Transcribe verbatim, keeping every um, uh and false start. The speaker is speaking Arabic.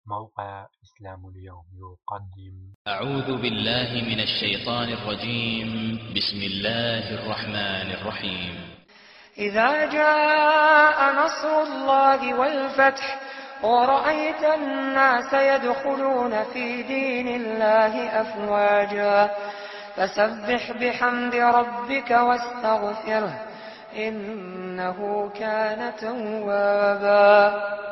موقع إسلام اليوم يقدم. أعوذ بالله من الشيطان الرجيم. بسم الله الرحمن الرحيم. إذا جاء نصر الله والفتح ورأيت الناس يدخلون في دين الله أفواجا فسبح بحمد ربك واستغفره إنه كان توابا.